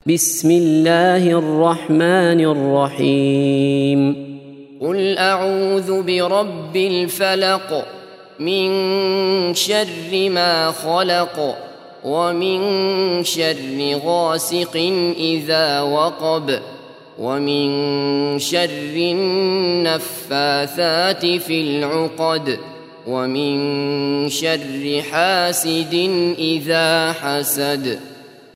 بسم الله الرحمن الرحيم قل أعوذ برب الفلق من شر ما خلق ومن شر غاسق إذا وقب ومن شر النفاثات في العقد ومن شر حاسد إذا حسد.